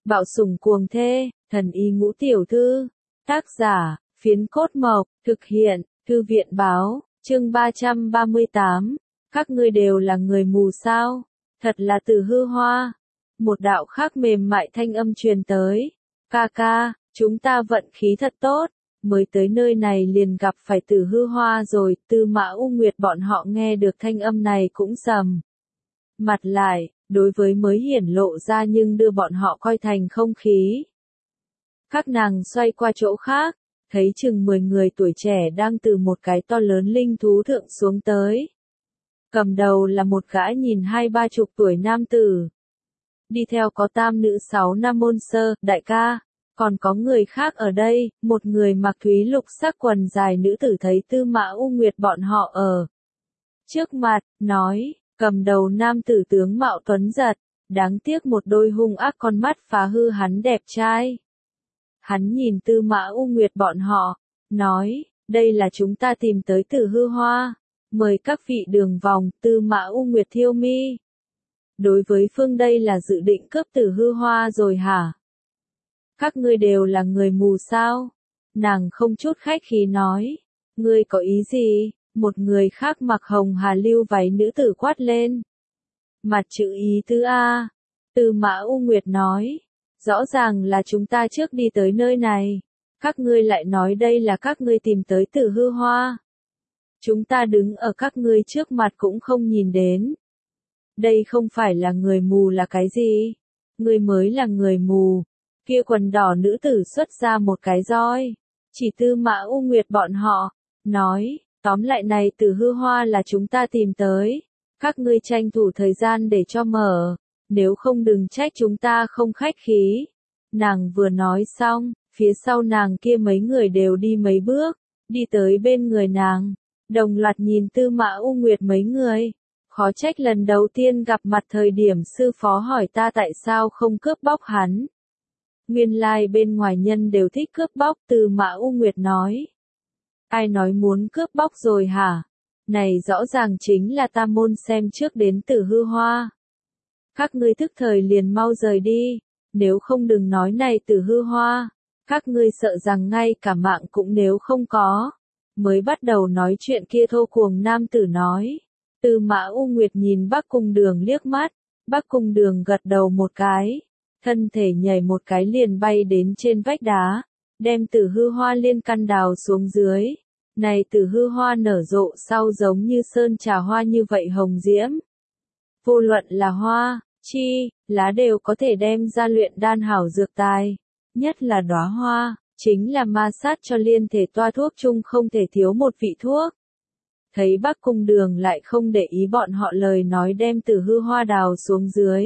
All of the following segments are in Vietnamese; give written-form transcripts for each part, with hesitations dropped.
Bạo sủng cuồng thê, thần y ngũ tiểu thư. Tác giả, Phiến Cốt Mộc, thực hiện, Thư viện báo, chương 338. Các ngươi đều là người mù sao? Thật là Từ Hư Hoa. Một đạo khác mềm mại thanh âm truyền tới. Ca ca, chúng ta vận khí thật tốt. Mới tới nơi này liền gặp phải Từ Hư Hoa rồi. Tư Mã U Nguyệt bọn họ nghe được thanh âm này cũng sầm mặt lại, đối với mới hiển lộ ra nhưng đưa bọn họ coi thành không khí. Các nàng xoay qua chỗ khác, thấy chừng 10 người tuổi trẻ đang từ một cái to lớn linh thú thượng xuống tới. Cầm đầu là một gã nhìn 20-30 tuổi nam tử. Đi theo có tam nữ 6 nam môn sơ, đại ca. Còn có người khác ở đây, một người mặc thúy lục sắc quần dài nữ tử thấy Tư Mã U Nguyệt bọn họ ở trước mặt, nói, cầm đầu nam tử tướng mạo tuấn giật, đáng tiếc một đôi hung ác con mắt phá hư hắn đẹp trai. Hắn nhìn Tư Mã U Nguyệt bọn họ, nói, đây là chúng ta tìm tới Từ Hư Hoa, mời các vị đường vòng. Tư Mã U Nguyệt thiêu mi. Đối với phương đây là dự định cướp Từ Hư Hoa rồi hả? Các ngươi đều là người mù sao? Nàng không chút khách khí nói, ngươi có ý gì? Một người khác mặc hồng hà lưu váy nữ tử quát lên. Mặt chữ ý tứ A. Tư Mã U Nguyệt nói, rõ ràng là chúng ta trước đi tới nơi này. Các ngươi lại nói đây là các ngươi tìm tới Từ Hư Hoa. Chúng ta đứng ở các ngươi trước mặt cũng không nhìn đến. Đây không phải là người mù là cái gì? Ngươi mới là người mù. Kia quần đỏ nữ tử xuất ra một cái roi. Chỉ Tư Mã U Nguyệt bọn họ. Nói, tóm lại này Từ Hư Hoa là chúng ta tìm tới. Các ngươi tranh thủ thời gian để cho mở. Nếu không đừng trách chúng ta không khách khí. Nàng vừa nói xong, phía sau nàng kia mấy người đều đi mấy bước. Đi tới bên người nàng. Đồng loạt nhìn Tư Mã U Nguyệt mấy người. Khó trách lần đầu tiên gặp mặt thời điểm sư phó hỏi ta tại sao không cướp bóc hắn. Nguyên lai bên ngoài nhân đều thích cướp bóc. Tư Mã U Nguyệt nói. Ai nói muốn cướp bóc rồi hả? Này rõ ràng chính là ta môn xem trước đến Từ Hư Hoa. Các ngươi thức thời liền mau rời đi. Nếu không đừng nói này Từ Hư Hoa. Các ngươi sợ rằng ngay cả mạng cũng nếu không có. Mới bắt đầu nói chuyện kia thô cuồng nam tử nói. Tư Mã U Nguyệt nhìn Bắc Cung Đường liếc mắt. Bắc Cung Đường gật đầu một cái. Thân thể nhảy một cái liền bay đến trên vách đá. Đem Từ Hư Hoa liên căn đào xuống dưới. Này Từ Hư Hoa nở rộ sau giống như sơn trà hoa như vậy hồng diễm. Vô luận là hoa, chi, lá đều có thể đem ra luyện đan hảo dược tài. Nhất là đóa hoa, chính là ma sát cho liên thể toa thuốc chung không thể thiếu một vị thuốc. Thấy Bắc Cung Đường lại không để ý bọn họ lời nói đem Từ Hư Hoa đào xuống dưới.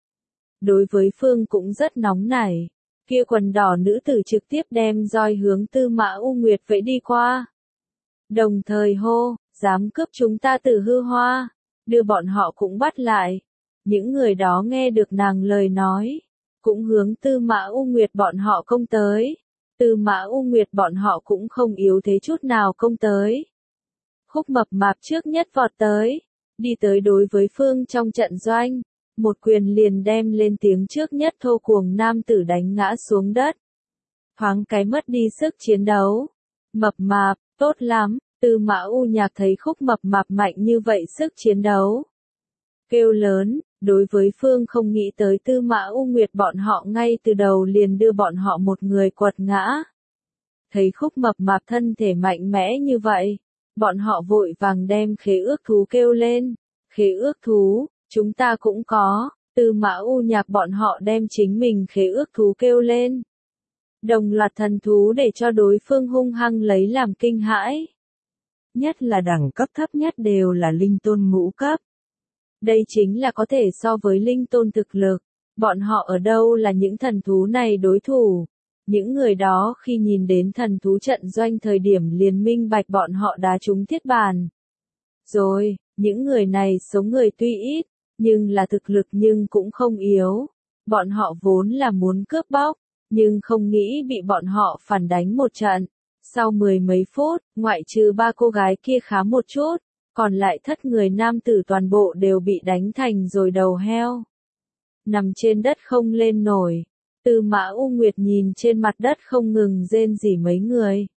Đối với Phương cũng rất nóng nảy. Kia quần đỏ nữ tử trực tiếp đem roi hướng Tư Mã U Nguyệt vẫy đi qua. Đồng thời hô, dám cướp chúng ta Từ Hư Hoa, đưa bọn họ cũng bắt lại. Những người đó nghe được nàng lời nói, cũng hướng Tư Mã U Nguyệt bọn họ công tới. Tư Mã U Nguyệt bọn họ cũng không yếu thế chút nào công tới. Khúc Mập Mạp trước nhất vọt tới, đi tới đối với Phương trong trận doanh, một quyền liền đem lên tiếng trước nhất thô cuồng nam tử đánh ngã xuống đất. Thoáng cái mất đi sức chiến đấu. Mập Mạp, tốt lắm. Tư Mã U Nhạc thấy Khúc Mập Mạp mạnh như vậy sức chiến đấu. Kêu lớn, đối với Phương không nghĩ tới Tư Mã U Nguyệt bọn họ ngay từ đầu liền đưa bọn họ một người quật ngã. Thấy Khúc Mập Mạp thân thể mạnh mẽ như vậy, bọn họ vội vàng đem khế ước thú kêu lên. Khế ước thú, chúng ta cũng có. Tư Mã U Nhạc bọn họ đem chính mình khế ước thú kêu lên. Đồng loạt thần thú để cho đối phương hung hăng lấy làm kinh hãi. Nhất là đẳng cấp thấp nhất đều là linh tôn ngũ cấp. Đây chính là có thể so với linh tôn thực lực. Bọn họ ở đâu là những thần thú này đối thủ. Những người đó khi nhìn đến thần thú trận doanh thời điểm liền minh bạch bọn họ đá trúng thiết bàn. Rồi, những người này số người tuy ít, nhưng là thực lực nhưng cũng không yếu. Bọn họ vốn là muốn cướp bóc, nhưng không nghĩ bị bọn họ phản đánh một trận. Sau 10 mấy phút, ngoại trừ 3 cô gái kia khá một chút, còn lại thất người nam tử toàn bộ đều bị đánh thành rồi đầu heo. Nằm trên đất không lên nổi. Tư Mã U Nguyệt nhìn trên mặt đất không ngừng rên rỉ mấy người.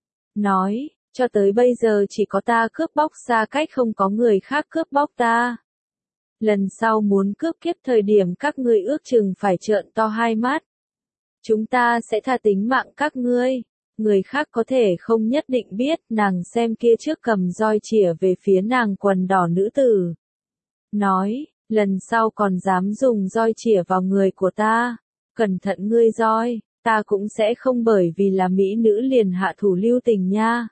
Nói, cho tới bây giờ chỉ có ta cướp bóc xa cách, không có người khác cướp bóc ta. Lần sau muốn cướp kiếp thời điểm các ngươi ước chừng phải trợn to hai mắt. Chúng ta sẽ tha tính mạng các ngươi. Người khác có thể không nhất định biết, nàng xem kia trước cầm roi chĩa về phía nàng quần đỏ nữ tử. Nói, lần sau còn dám dùng roi chĩa vào người của ta. Cẩn thận ngươi roi, ta cũng sẽ không bởi vì là mỹ nữ liền hạ thủ lưu tình nha.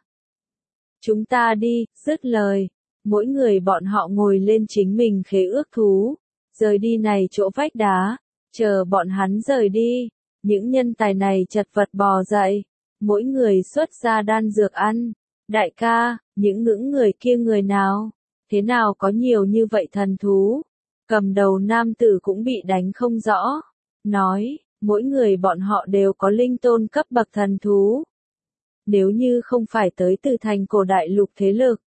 Chúng ta đi, dứt lời. Mỗi người bọn họ ngồi lên chính mình khế ước thú. Rời đi này chỗ vách đá. Chờ bọn hắn rời đi. Những nhân tài này chật vật bò dậy. Mỗi người xuất ra đan dược ăn. Đại ca, những ngưỡng người kia người nào? Thế nào có nhiều như vậy thần thú? Cầm đầu nam tử cũng bị đánh không rõ. Nói, mỗi người bọn họ đều có linh tôn cấp bậc thần thú. Nếu như không phải tới từ thành cổ đại lục thế lực,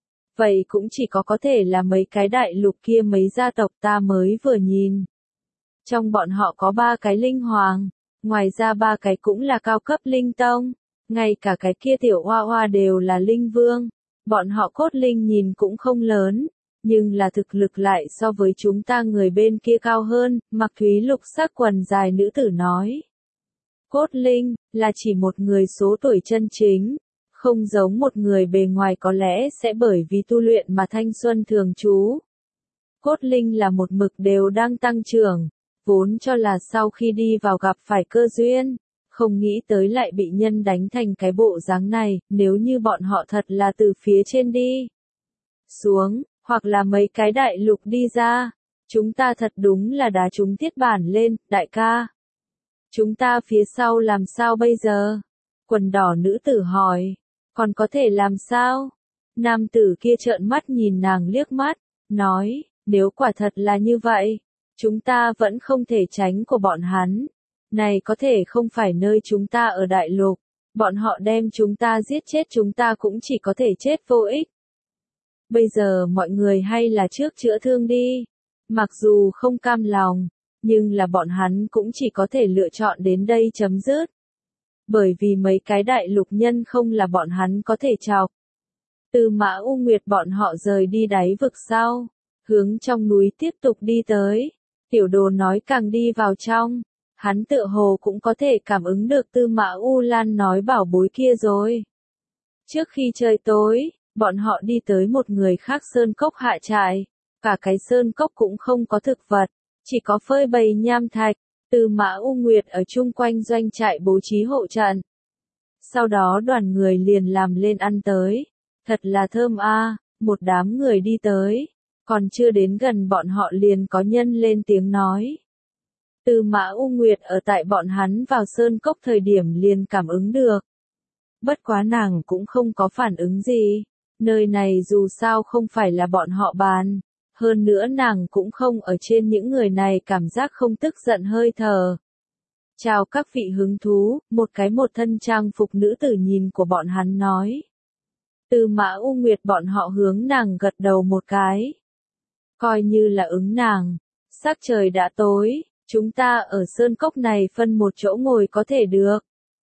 vậy cũng chỉ có thể là mấy cái đại lục kia mấy gia tộc ta mới vừa nhìn. Trong bọn họ có 3 cái linh hoàng, ngoài ra 3 cái cũng là cao cấp linh tông, ngay cả cái kia tiểu hoa hoa đều là linh vương. Bọn họ cốt linh nhìn cũng không lớn, nhưng là thực lực lại so với chúng ta người bên kia cao hơn, mặc thúy lục sắc quần dài nữ tử nói. Cốt linh, là chỉ một người số tuổi chân chính, không giống một người bề ngoài có lẽ sẽ bởi vì tu luyện mà thanh xuân thường trú. Cốt linh là một mực đều đang tăng trưởng, vốn cho là sau khi đi vào gặp phải cơ duyên, không nghĩ tới lại bị nhân đánh thành cái bộ dáng này, nếu như bọn họ thật là từ phía trên đi xuống, hoặc là mấy cái đại lục đi ra, chúng ta thật đúng là đá chúng tiết bản lên, đại ca. Chúng ta phía sau làm sao bây giờ? Quần đỏ nữ tử hỏi, còn có thể làm sao? Nam tử kia trợn mắt nhìn nàng liếc mắt, nói, nếu quả thật là như vậy, chúng ta vẫn không thể tránh của bọn hắn. Này có thể không phải nơi chúng ta ở đại lục, bọn họ đem chúng ta giết chết chúng ta cũng chỉ có thể chết vô ích. Bây giờ mọi người hay là trước chữa thương đi. Mặc dù không cam lòng, nhưng là bọn hắn cũng chỉ có thể lựa chọn đến đây chấm dứt. Bởi vì mấy cái đại lục nhân không là bọn hắn có thể chọc. Từ Mã U Nguyệt bọn họ rời đi đáy vực sau, hướng trong núi tiếp tục đi tới. Tiểu Đồ nói càng đi vào trong, hắn tựa hồ cũng có thể cảm ứng được Tư Mã U Lan nói bảo bối kia rồi. Trước khi trời tối, bọn họ đi tới một người khác sơn cốc hạ trại. Cả cái sơn cốc cũng không có thực vật, chỉ có phơi bày nham thạch. Tư Mã U Nguyệt ở chung quanh doanh trại bố trí hộ trận. Sau đó đoàn người liền làm lên ăn tới. Thật là thơm a, một đám người đi tới. Còn chưa đến gần bọn họ liền có nhân lên tiếng nói. Tư Mã U Nguyệt ở tại bọn hắn vào sơn cốc thời điểm liền cảm ứng được. Bất quá nàng cũng không có phản ứng gì. Nơi này dù sao không phải là bọn họ bàn. Hơn nữa nàng cũng không ở trên những người này cảm giác không tức giận hơi thở. Chào các vị hứng thú, một thân trang phục nữ tử nhìn của bọn hắn nói. Tư Mã U Nguyệt bọn họ hướng nàng gật đầu một cái. Coi như là ứng nàng. Sắc trời đã tối, chúng ta ở sơn cốc này phân một chỗ ngồi có thể được.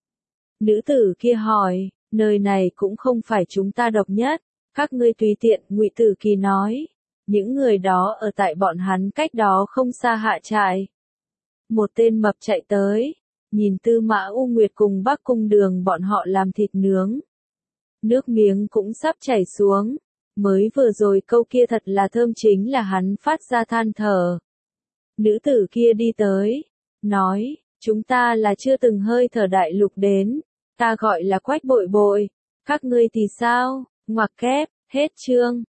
Nữ tử kia hỏi, nơi này cũng không phải chúng ta độc nhất, các ngươi tùy tiện, Ngụy Tử Kỳ nói. Những người đó ở tại bọn hắn cách đó không xa hạ trại. Một tên mập chạy tới, nhìn Tư Mã U Nguyệt cùng Bắc Cung Đường bọn họ làm thịt nướng. Nước miếng cũng sắp chảy xuống, mới vừa rồi câu kia thật là thơm chính là hắn phát ra than thở. Nữ tử kia đi tới, nói, chúng ta là chưa từng hơi thở đại lục đến, ta gọi là Quách Bội Bội, các ngươi thì sao, ngoặc kép, hết chương.